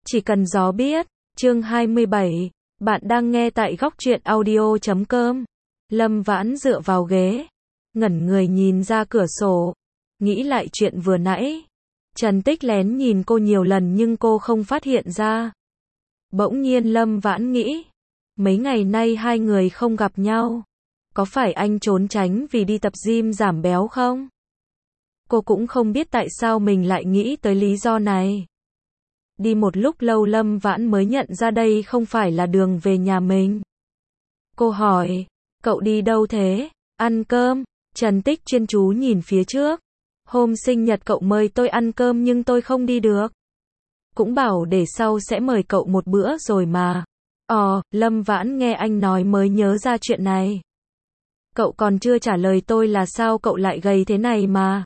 Chỉ cần gió biết. Chương 27. Bạn đang nghe tại góc truyện audio.com. Lâm Vãn dựa vào ghế, ngẩn người nhìn ra cửa sổ, nghĩ lại chuyện vừa nãy. Trần Tích lén nhìn cô nhiều lần nhưng cô không phát hiện ra. Bỗng nhiên Lâm Vãn nghĩ, mấy ngày nay hai người không gặp nhau, có phải anh trốn tránh vì đi tập gym giảm béo không? Cô cũng không biết tại sao mình lại nghĩ tới lý do này. Đi một lúc lâu Lâm Vãn mới nhận ra đây không phải là đường về nhà mình. Cô hỏi, cậu đi đâu thế? Ăn cơm. Trần Tích chuyên chú nhìn phía trước. Hôm sinh nhật cậu mời tôi ăn cơm nhưng tôi không đi được. Cũng bảo để sau sẽ mời cậu một bữa rồi mà. Lâm Vãn nghe anh nói mới nhớ ra chuyện này. Cậu còn chưa trả lời tôi là sao cậu lại gầy thế này mà.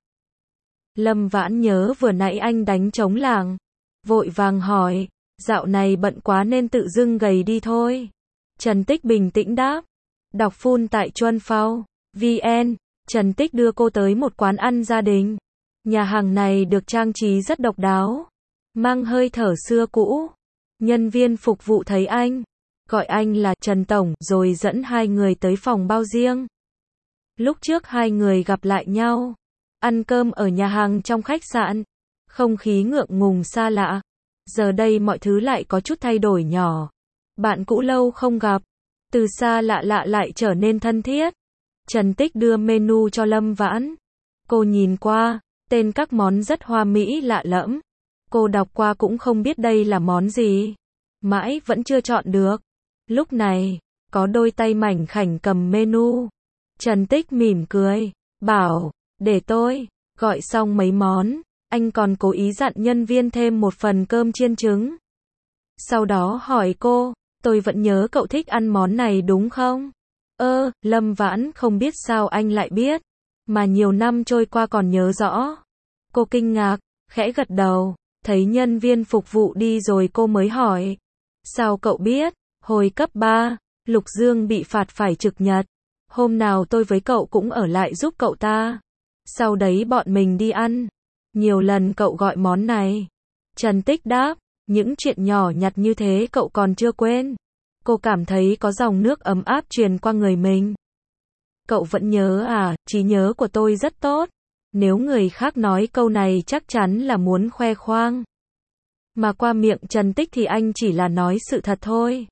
Lâm Vãn nhớ vừa nãy anh đánh trống lảng, vội vàng hỏi, dạo này bận quá nên tự dưng gầy đi thôi. Trần Tích bình tĩnh đáp. Đọc full tại Chuanphao.vn. Trần Tích đưa cô tới một quán ăn gia đình. Nhà hàng này được trang trí rất độc đáo, mang hơi thở xưa cũ. Nhân viên phục vụ thấy anh, gọi anh là Trần Tổng, rồi dẫn hai người tới phòng bao riêng. Lúc trước hai người gặp lại nhau, ăn cơm ở nhà hàng trong khách sạn, không khí ngượng ngùng xa lạ. Giờ đây mọi thứ lại có chút thay đổi nhỏ. Bạn cũ lâu không gặp, từ xa lạ lại trở nên thân thiết. Trần Tích đưa menu cho Lâm Vãn. Cô nhìn qua, tên các món rất hoa mỹ lạ lẫm. Cô đọc qua cũng không biết đây là món gì. Mãi vẫn chưa chọn được. Lúc này, có đôi tay mảnh khảnh cầm menu. Trần Tích mỉm cười, bảo, để tôi gọi xong mấy món. Anh còn cố ý dặn nhân viên thêm một phần cơm chiên trứng. Sau đó hỏi cô, tôi vẫn nhớ cậu thích ăn món này đúng không? Lâm Vãn không biết sao anh lại biết, mà nhiều năm trôi qua còn nhớ rõ. Cô kinh ngạc, khẽ gật đầu, thấy nhân viên phục vụ đi rồi cô mới hỏi. Sao cậu biết? Hồi cấp 3, Lục Dương bị phạt phải trực nhật. Hôm nào tôi với cậu cũng ở lại giúp cậu ta. Sau đấy bọn mình đi ăn. Nhiều lần cậu gọi món này. Trần Tích đáp, những chuyện nhỏ nhặt như thế cậu còn chưa quên. Cô cảm thấy có dòng nước ấm áp truyền qua người mình. Cậu vẫn nhớ à? Trí nhớ của tôi rất tốt. Nếu người khác nói câu này chắc chắn là muốn khoe khoang. Mà qua miệng Trần Tích thì anh chỉ là nói sự thật thôi.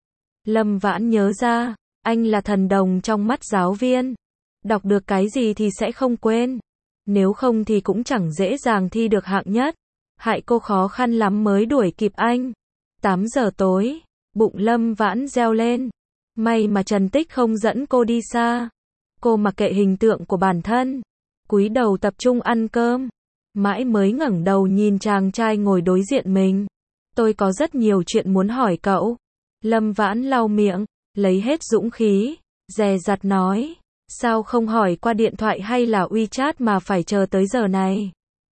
Lâm Vãn nhớ ra, anh là thần đồng trong mắt giáo viên. Đọc được cái gì thì sẽ không quên. Nếu không thì cũng chẳng dễ dàng thi được hạng nhất. Hại cô khó khăn lắm mới đuổi kịp anh. 8 giờ tối, bụng Lâm Vãn reo lên. May mà Trần Tích không dẫn cô đi xa. Cô mặc kệ hình tượng của bản thân, cúi đầu tập trung ăn cơm. Mãi mới ngẩng đầu nhìn chàng trai ngồi đối diện mình. Tôi có rất nhiều chuyện muốn hỏi cậu. Lâm Vãn lau miệng, lấy hết dũng khí, dè dặt nói. Sao không hỏi qua điện thoại hay là WeChat mà phải chờ tới giờ này?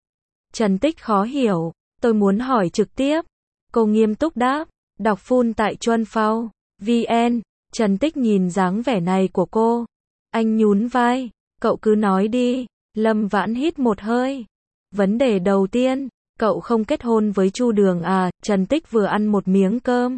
Trần Tích khó hiểu, tôi muốn hỏi trực tiếp. Cô nghiêm túc đáp, đọc full tại Chuanphao.vn. Trần Tích nhìn dáng vẻ này của cô. Anh nhún vai, cậu cứ nói đi. Lâm Vãn hít một hơi. Vấn đề đầu tiên, cậu không kết hôn với Chu Đường à? Trần Tích vừa ăn một miếng cơm.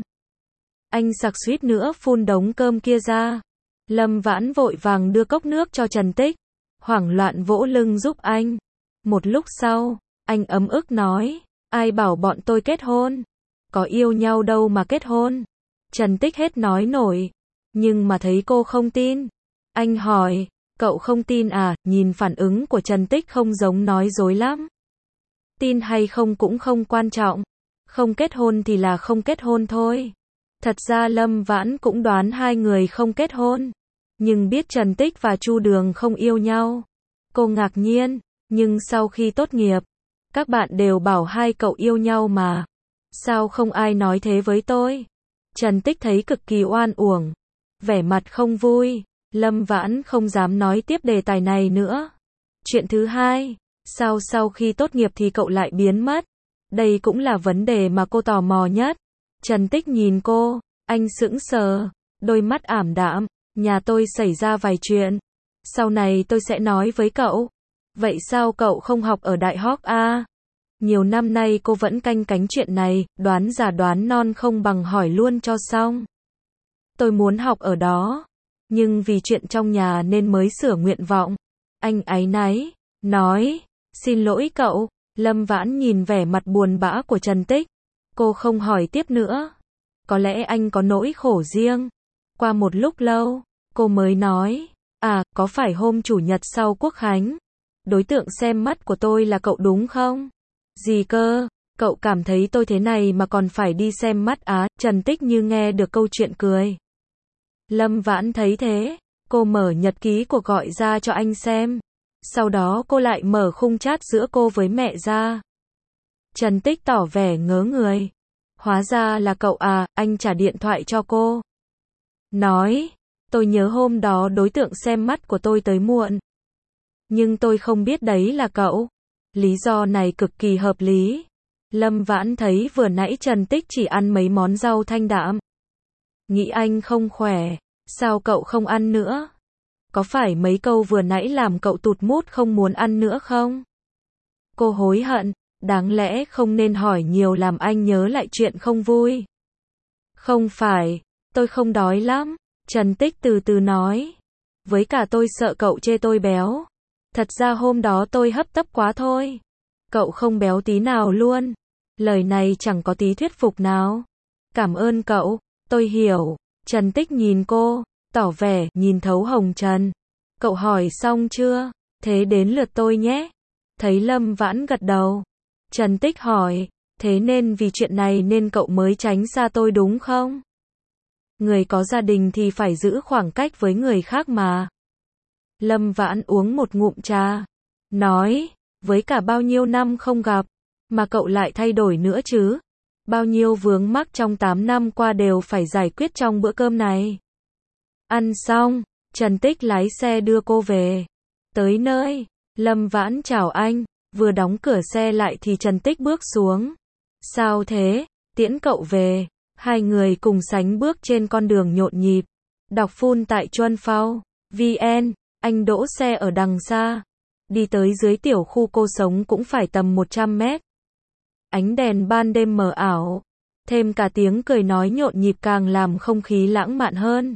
Anh sặc suýt nữa phun đống cơm kia ra. Lâm Vãn vội vàng đưa cốc nước cho Trần Tích, hoảng loạn vỗ lưng giúp anh. Một lúc sau, anh ấm ức nói, ai bảo bọn tôi kết hôn? Có yêu nhau đâu mà kết hôn. Trần Tích hết nói nổi, nhưng mà thấy cô không tin. Anh hỏi, cậu không tin à? Nhìn phản ứng của Trần Tích không giống nói dối lắm. Tin hay không cũng không quan trọng. Không kết hôn thì là không kết hôn thôi. Thật ra Lâm Vãn cũng đoán hai người không kết hôn. Nhưng biết Trần Tích và Chu Đường không yêu nhau. Cô ngạc nhiên, nhưng sau khi tốt nghiệp, các bạn đều bảo hai cậu yêu nhau mà. Sao không ai nói thế với tôi? Trần Tích thấy cực kỳ oan uổng, vẻ mặt không vui. Lâm Vãn không dám nói tiếp đề tài này nữa. Chuyện thứ hai, sao sau khi tốt nghiệp thì cậu lại biến mất? Đây cũng là vấn đề mà cô tò mò nhất. Trần Tích nhìn cô, anh sững sờ, đôi mắt ảm đạm. Nhà tôi xảy ra vài chuyện. Sau này tôi sẽ nói với cậu. Vậy sao cậu không học ở đại học à? Nhiều năm nay cô vẫn canh cánh chuyện này, đoán già đoán non không bằng hỏi luôn cho xong. Tôi muốn học ở đó, nhưng vì chuyện trong nhà nên mới sửa nguyện vọng. Anh áy náy, nói, xin lỗi cậu. Lâm Vãn nhìn vẻ mặt buồn bã của Trần Tích. Cô không hỏi tiếp nữa. Có lẽ anh có nỗi khổ riêng. Qua một lúc lâu, cô mới nói, có phải hôm chủ nhật sau Quốc Khánh, đối tượng xem mắt của tôi là cậu đúng không? Gì cơ, cậu cảm thấy tôi thế này mà còn phải đi xem mắt á? Trần Tích như nghe được câu chuyện cười. Lâm Vãn thấy thế, cô mở nhật ký cuộc gọi ra cho anh xem. Sau đó cô lại mở khung chat giữa cô với mẹ ra. Trần Tích tỏ vẻ ngớ người. Hóa ra là cậu à, anh trả điện thoại cho cô. Nói, tôi nhớ hôm đó đối tượng xem mắt của tôi tới muộn. Nhưng tôi không biết đấy là cậu. Lý do này cực kỳ hợp lý. Lâm Vãn thấy vừa nãy Trần Tích chỉ ăn mấy món rau thanh đạm. Nghĩ anh không khỏe, sao cậu không ăn nữa? Có phải mấy câu vừa nãy làm cậu tụt mút không muốn ăn nữa không? Cô hối hận, đáng lẽ không nên hỏi nhiều làm anh nhớ lại chuyện không vui. Không phải, tôi không đói lắm, Trần Tích từ từ nói. Với cả tôi sợ cậu chê tôi béo. Thật ra hôm đó tôi hấp tấp quá thôi. Cậu không béo tí nào luôn. Lời này chẳng có tí thuyết phục nào. Cảm ơn cậu, tôi hiểu. Trần Tích nhìn cô, tỏ vẻ nhìn thấu hồng trần. Cậu hỏi xong chưa? Thế đến lượt tôi nhé. Thấy Lâm Vãn gật đầu. Trần Tích hỏi, thế nên vì chuyện này nên cậu mới tránh xa tôi đúng không? Người có gia đình thì phải giữ khoảng cách với người khác mà. Lâm Vãn uống một ngụm trà. Nói, với cả bao nhiêu năm không gặp, mà cậu lại thay đổi nữa chứ? Bao nhiêu vướng mắc trong 8 năm qua đều phải giải quyết trong bữa cơm này. Ăn xong, Trần Tích lái xe đưa cô về. Tới nơi, Lâm Vãn chào anh, vừa đóng cửa xe lại thì Trần Tích bước xuống. Sao thế, tiễn cậu về. Hai người cùng sánh bước trên con đường nhộn nhịp. Đọc phun tại Chuân Phao, VN, anh đỗ xe ở đằng xa. Đi tới dưới tiểu khu cô sống cũng phải tầm 100 mét. Ánh đèn ban đêm mờ ảo, thêm cả tiếng cười nói nhộn nhịp càng làm không khí lãng mạn hơn.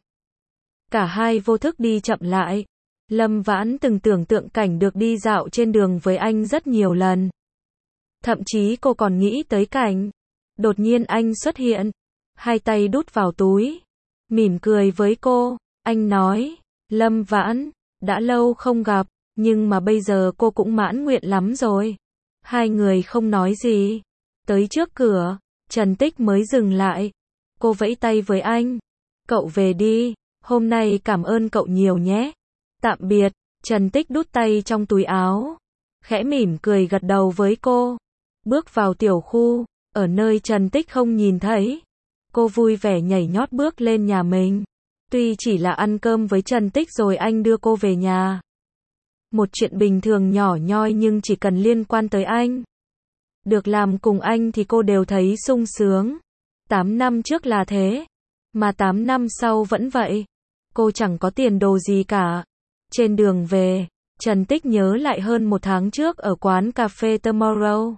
Cả hai vô thức đi chậm lại. Lâm Vãn từng tưởng tượng cảnh được đi dạo trên đường với anh rất nhiều lần. Thậm chí cô còn nghĩ tới cảnh đột nhiên anh xuất hiện, hai tay đút vào túi, mỉm cười với cô. Anh nói, Lâm Vãn, đã lâu không gặp, nhưng mà bây giờ cô cũng mãn nguyện lắm rồi. Hai người không nói gì. Tới trước cửa, Trần Tích mới dừng lại. Cô vẫy tay với anh. Cậu về đi, hôm nay cảm ơn cậu nhiều nhé. Tạm biệt. Trần Tích đút tay trong túi áo, khẽ mỉm cười gật đầu với cô. Bước vào tiểu khu, ở nơi Trần Tích không nhìn thấy. Cô vui vẻ nhảy nhót bước lên nhà mình. Tuy chỉ là ăn cơm với Trần Tích rồi anh đưa cô về nhà. Một chuyện bình thường nhỏ nhoi nhưng chỉ cần liên quan tới anh. Được làm cùng anh thì cô đều thấy sung sướng. 8 năm trước là thế, mà 8 năm sau vẫn vậy. Cô chẳng có tiền đồ gì cả. Trên đường về, Trần Tích nhớ lại hơn 1 tháng trước ở quán cà phê Tomorrow.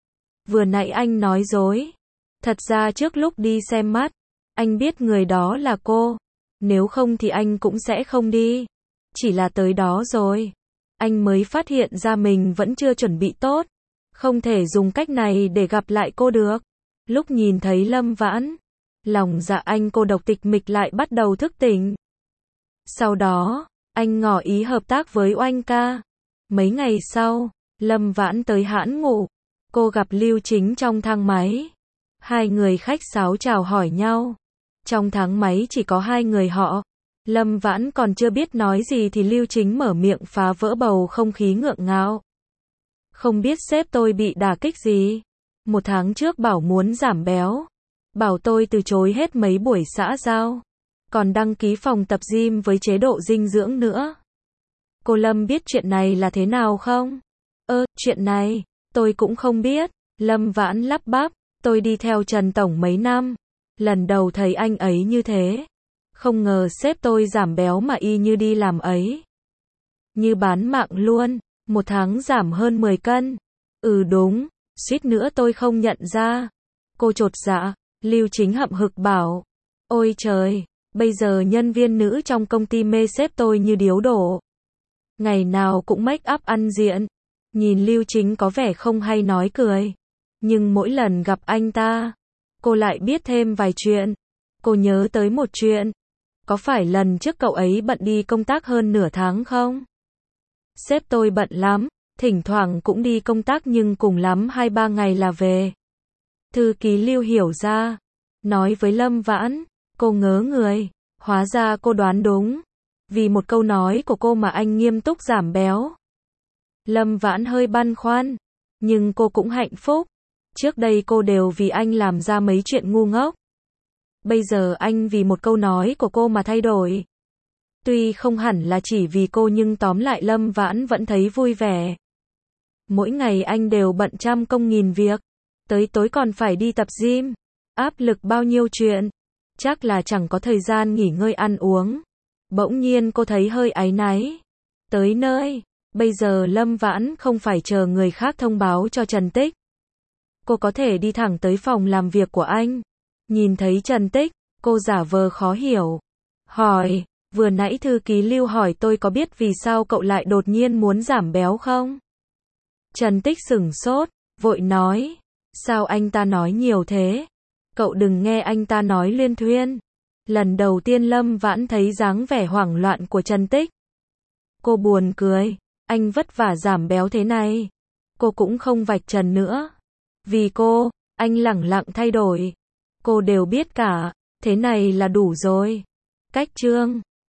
Vừa nãy anh nói dối. Thật ra trước lúc đi xem mắt, anh biết người đó là cô. Nếu không thì anh cũng sẽ không đi. Chỉ là tới đó rồi, anh mới phát hiện ra mình vẫn chưa chuẩn bị tốt. Không thể dùng cách này để gặp lại cô được. Lúc nhìn thấy Lâm Vãn, lòng dạ anh cô độc tịch mịch lại bắt đầu thức tỉnh. Sau đó, anh ngỏ ý hợp tác với Oanh ca. Mấy ngày sau, Lâm Vãn tới hãn ngủ. Cô gặp Lưu Chính trong thang máy. Hai người khách sáo chào hỏi nhau. Trong thang máy chỉ có hai người họ. Lâm Vãn còn chưa biết nói gì thì Lưu Chính mở miệng phá vỡ bầu không khí ngượng ngạo. Không biết sếp tôi bị đả kích gì. 1 tháng trước bảo muốn giảm béo. Bảo tôi từ chối hết mấy buổi xã giao. Còn đăng ký phòng tập gym với chế độ dinh dưỡng nữa. Cô Lâm biết chuyện này là thế nào không? Chuyện này, tôi cũng không biết. Lâm Vãn lắp bắp, tôi đi theo Trần Tổng mấy năm. Lần đầu thấy anh ấy như thế. Không ngờ sếp tôi giảm béo mà y như đi làm ấy. Như bán mạng luôn, 1 tháng giảm hơn 10 cân. Đúng, Suýt nữa tôi không nhận ra. Cô chột dạ. Lưu Chính hậm hực bảo. Ôi trời, bây giờ nhân viên nữ trong công ty mê sếp tôi như điếu đổ. Ngày nào cũng make up ăn diện. Nhìn Lưu Chính có vẻ không hay nói cười. Nhưng mỗi lần gặp anh ta, cô lại biết thêm vài chuyện. Cô nhớ tới một chuyện. Có phải lần trước cậu ấy bận đi công tác hơn nửa tháng không? Sếp tôi bận lắm, thỉnh thoảng cũng đi công tác nhưng cùng lắm 2-3 ngày là về. Thư ký Lưu hiểu ra, nói với Lâm Vãn, cô ngớ người, hóa ra cô đoán đúng. Vì một câu nói của cô mà anh nghiêm túc giảm béo. Lâm Vãn hơi băn khoăn, nhưng cô cũng hạnh phúc. Trước đây cô đều vì anh làm ra mấy chuyện ngu ngốc. Bây giờ anh vì một câu nói của cô mà thay đổi. Tuy không hẳn là chỉ vì cô nhưng tóm lại Lâm Vãn vẫn thấy vui vẻ. Mỗi ngày anh đều bận trăm công nghìn việc. Tới tối còn phải đi tập gym. Áp lực bao nhiêu chuyện. Chắc là chẳng có thời gian nghỉ ngơi ăn uống. Bỗng nhiên cô thấy hơi áy náy. Tới nơi, bây giờ Lâm Vãn không phải chờ người khác thông báo cho Trần Tích. Cô có thể đi thẳng tới phòng làm việc của anh. Nhìn thấy Trần Tích, cô giả vờ khó hiểu. Hỏi, vừa nãy thư ký Lưu hỏi tôi có biết vì sao cậu lại đột nhiên muốn giảm béo không? Trần Tích sửng sốt, vội nói. Sao anh ta nói nhiều thế? Cậu đừng nghe anh ta nói luyên thuyên. Lần đầu tiên Lâm Vãn thấy dáng vẻ hoảng loạn của Trần Tích. Cô buồn cười, anh vất vả giảm béo thế này. Cô cũng không vạch trần nữa. Vì cô, anh lẳng lặng thay đổi. Cô đều biết cả, thế này là đủ rồi. Cách chương